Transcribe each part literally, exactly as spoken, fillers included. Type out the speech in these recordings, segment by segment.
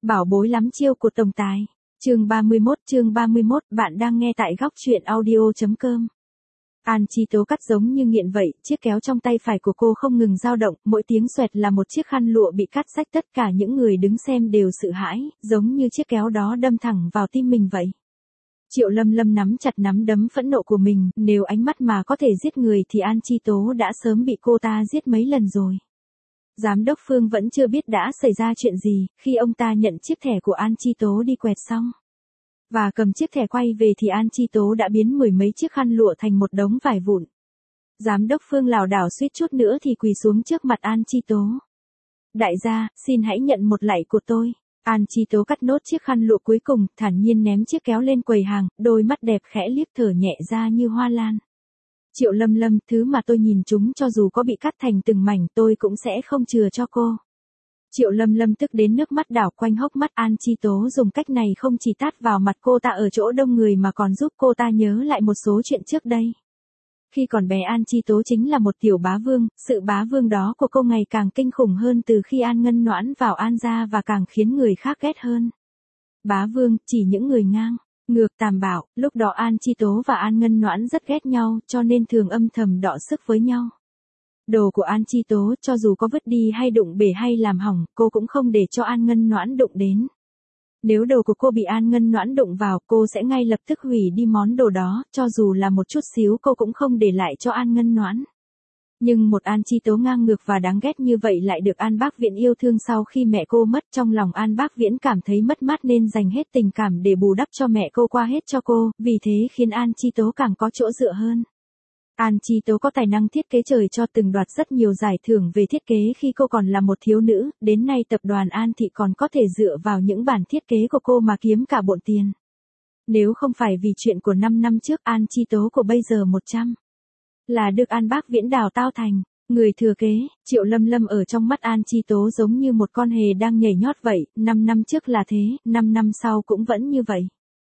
Bảo bối lắm chiêu của tổng tài. Chương ba mươi mốt, chương ba mươi mốt, bạn đang nghe tại góc truyện audio chấm com. An Chi Tố cắt giống như nghiện vậy, chiếc kéo trong tay phải của cô không ngừng dao động, mỗi tiếng xoẹt là một chiếc khăn lụa bị cắt rách, tất cả những người đứng xem đều sợ hãi, giống như chiếc kéo đó đâm thẳng vào tim mình vậy. Triệu Lâm Lâm nắm chặt nắm đấm phẫn nộ của mình, nếu ánh mắt mà có thể giết người thì An Chi Tố đã sớm bị cô ta giết mấy lần rồi. Giám đốc Phương vẫn chưa biết đã xảy ra chuyện gì, khi ông ta nhận chiếc thẻ của An Chi Tố đi quẹt xong. Và cầm chiếc thẻ quay về thì An Chi Tố đã biến mười mấy chiếc khăn lụa thành một đống vải vụn. Giám đốc Phương lảo đảo suýt chút nữa thì quỳ xuống trước mặt An Chi Tố. Đại gia, xin hãy nhận một lạy của tôi. An Chi Tố cắt nốt chiếc khăn lụa cuối cùng, thản nhiên ném chiếc kéo lên quầy hàng, đôi mắt đẹp khẽ liếc thở nhẹ ra như hoa lan. Triệu Lâm Lâm, thứ mà tôi nhìn chúng cho dù có bị cắt thành từng mảnh tôi cũng sẽ không chừa cho cô. Triệu Lâm Lâm tức đến nước mắt đảo quanh hốc mắt. An Chi Tố dùng cách này không chỉ tát vào mặt cô ta ở chỗ đông người mà còn giúp cô ta nhớ lại một số chuyện trước đây. Khi còn bé An Chi Tố chính là một tiểu bá vương, sự bá vương đó của cô ngày càng kinh khủng hơn từ khi An Ngân Noãn vào An gia và càng khiến người khác ghét hơn. Bá vương, chỉ những người ngang, ngược, tàn bạo, lúc đó An Chi Tố và An Ngân Noãn rất ghét nhau, cho nên thường âm thầm đọ sức với nhau. Đồ của An Chi Tố, cho dù có vứt đi hay đụng bể hay làm hỏng, cô cũng không để cho An Ngân Noãn đụng đến. Nếu đồ của cô bị An Ngân Noãn đụng vào, cô sẽ ngay lập tức hủy đi món đồ đó, cho dù là một chút xíu cô cũng không để lại cho An Ngân Noãn. Nhưng một An Chi Tố ngang ngược và đáng ghét như vậy lại được An Bác Viễn yêu thương. Sau khi mẹ cô mất, trong lòng An Bác Viễn cảm thấy mất mát nên dành hết tình cảm để bù đắp cho mẹ cô qua hết cho cô, vì thế khiến An Chi Tố càng có chỗ dựa hơn. An Chi Tố có tài năng thiết kế trời cho, từng đoạt rất nhiều giải thưởng về thiết kế khi cô còn là một thiếu nữ, đến nay tập đoàn An Thị còn có thể dựa vào những bản thiết kế của cô mà kiếm cả bộn tiền. Nếu không phải vì chuyện của năm năm trước, An Chi Tố của bây giờ một trăm là được An Bác Viễn đào tạo thành người thừa kế. Triệu Lâm Lâm ở trong mắt An Chi Tố giống như một con hề đang nhảy nhót vậy, năm năm trước là thế, năm năm sau cũng vẫn như vậy.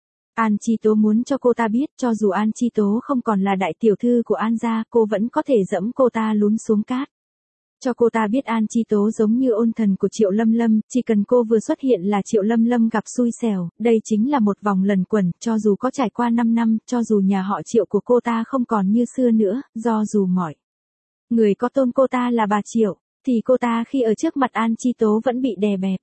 An Chi Tố muốn cho cô ta biết, cho dù An Chi Tố không còn là đại tiểu thư của An gia, cô vẫn có thể dẫm cô ta lún xuống cát. Cho cô ta biết An Chi Tố giống như ôn thần của Triệu Lâm Lâm, chỉ cần cô vừa xuất hiện là Triệu Lâm Lâm gặp xui xẻo, đây chính là một vòng luẩn quẩn, cho dù có trải qua năm năm, cho dù nhà họ Triệu của cô ta không còn như xưa nữa, do dù mọi người có tôn cô ta là bà Triệu, thì cô ta khi ở trước mặt An Chi Tố vẫn bị đè bẹp.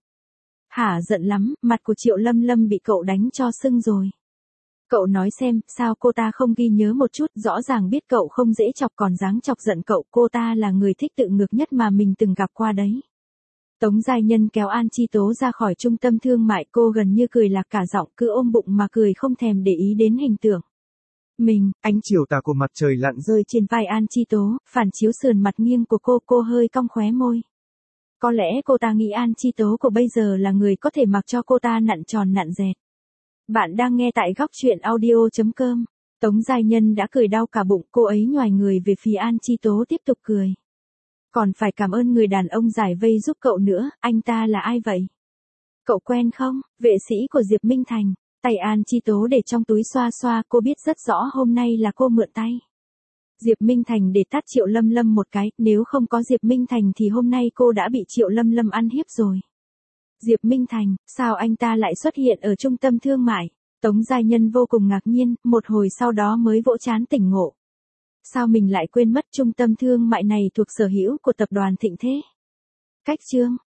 Hả giận lắm, mặt của Triệu Lâm Lâm bị cậu đánh cho sưng rồi. Cậu nói xem, sao cô ta không ghi nhớ một chút, rõ ràng biết cậu không dễ chọc còn dáng chọc giận cậu, cô ta là người thích tự ngược nhất mà mình từng gặp qua đấy. Tống Giai Nhân kéo An Chi Tố ra khỏi trung tâm thương mại, cô gần như cười lạc cả giọng, cứ ôm bụng mà cười không thèm để ý đến hình tượng mình. Ánh chiều tà của mặt trời lặn rơi trên vai An Chi Tố, phản chiếu sườn mặt nghiêng của cô, cô hơi cong khóe môi. Có lẽ cô ta nghĩ An Chi Tố của bây giờ là người có thể mặc cho cô ta nặn tròn nặn dẹt. Bạn đang nghe tại góc truyện audio chấm com. Tống Giai Nhân đã cười đau cả bụng, cô ấy nhoài người về phía An Chi Tố tiếp tục cười. Còn phải cảm ơn người đàn ông giải vây giúp cậu nữa, anh ta là ai vậy? Cậu quen không? Vệ sĩ của Diệp Minh Thành. Tay An Chi Tố để trong túi xoa xoa, cô biết rất rõ hôm nay là cô mượn tay Diệp Minh Thành để tát Triệu Lâm Lâm một cái, nếu không có Diệp Minh Thành thì hôm nay cô đã bị Triệu Lâm Lâm ăn hiếp rồi. Diệp Minh Thành, sao anh ta lại xuất hiện ở trung tâm thương mại? Tống Giai Nhân vô cùng ngạc nhiên, một hồi sau đó mới vỗ trán tỉnh ngộ. Sao mình lại quên mất trung tâm thương mại này thuộc sở hữu của tập đoàn Thịnh thế? Cách chương,